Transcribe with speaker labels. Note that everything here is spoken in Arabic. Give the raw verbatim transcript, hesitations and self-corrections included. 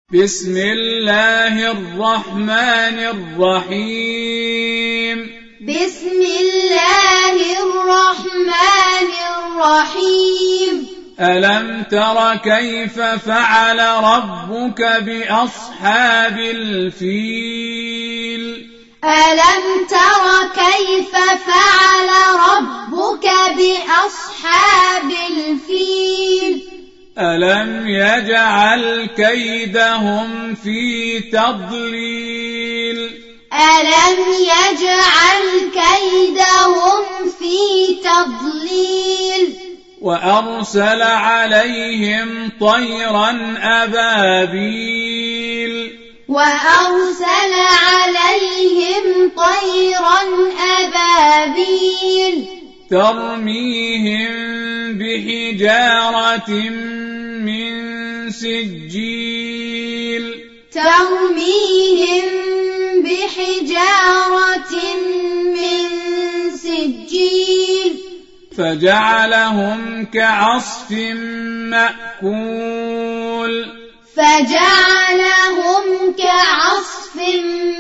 Speaker 1: بسم الله الرحمن الرحيم
Speaker 2: بسم الله الرحمن الرحيم
Speaker 1: ألم تر كيف فعل ربك بأصحاب الفيل
Speaker 2: ألم تر كيف فعل ربك بأصحاب الفيل
Speaker 1: ألم يجعل كيدهم في تضليل
Speaker 2: ألم يجعل كيدهم في تضليل
Speaker 1: وأرسل عليهم طيرا أبابيل
Speaker 2: وأرسل عليهم طيرا أبابيل
Speaker 1: ترميهم بحجارة من سجيل
Speaker 2: ترميهم بحجارة من سجيل
Speaker 1: فجعلهم كعصف مأكول
Speaker 2: فجعلهم كعصف